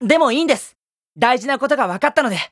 でもいいんです。大事なことが分かったので。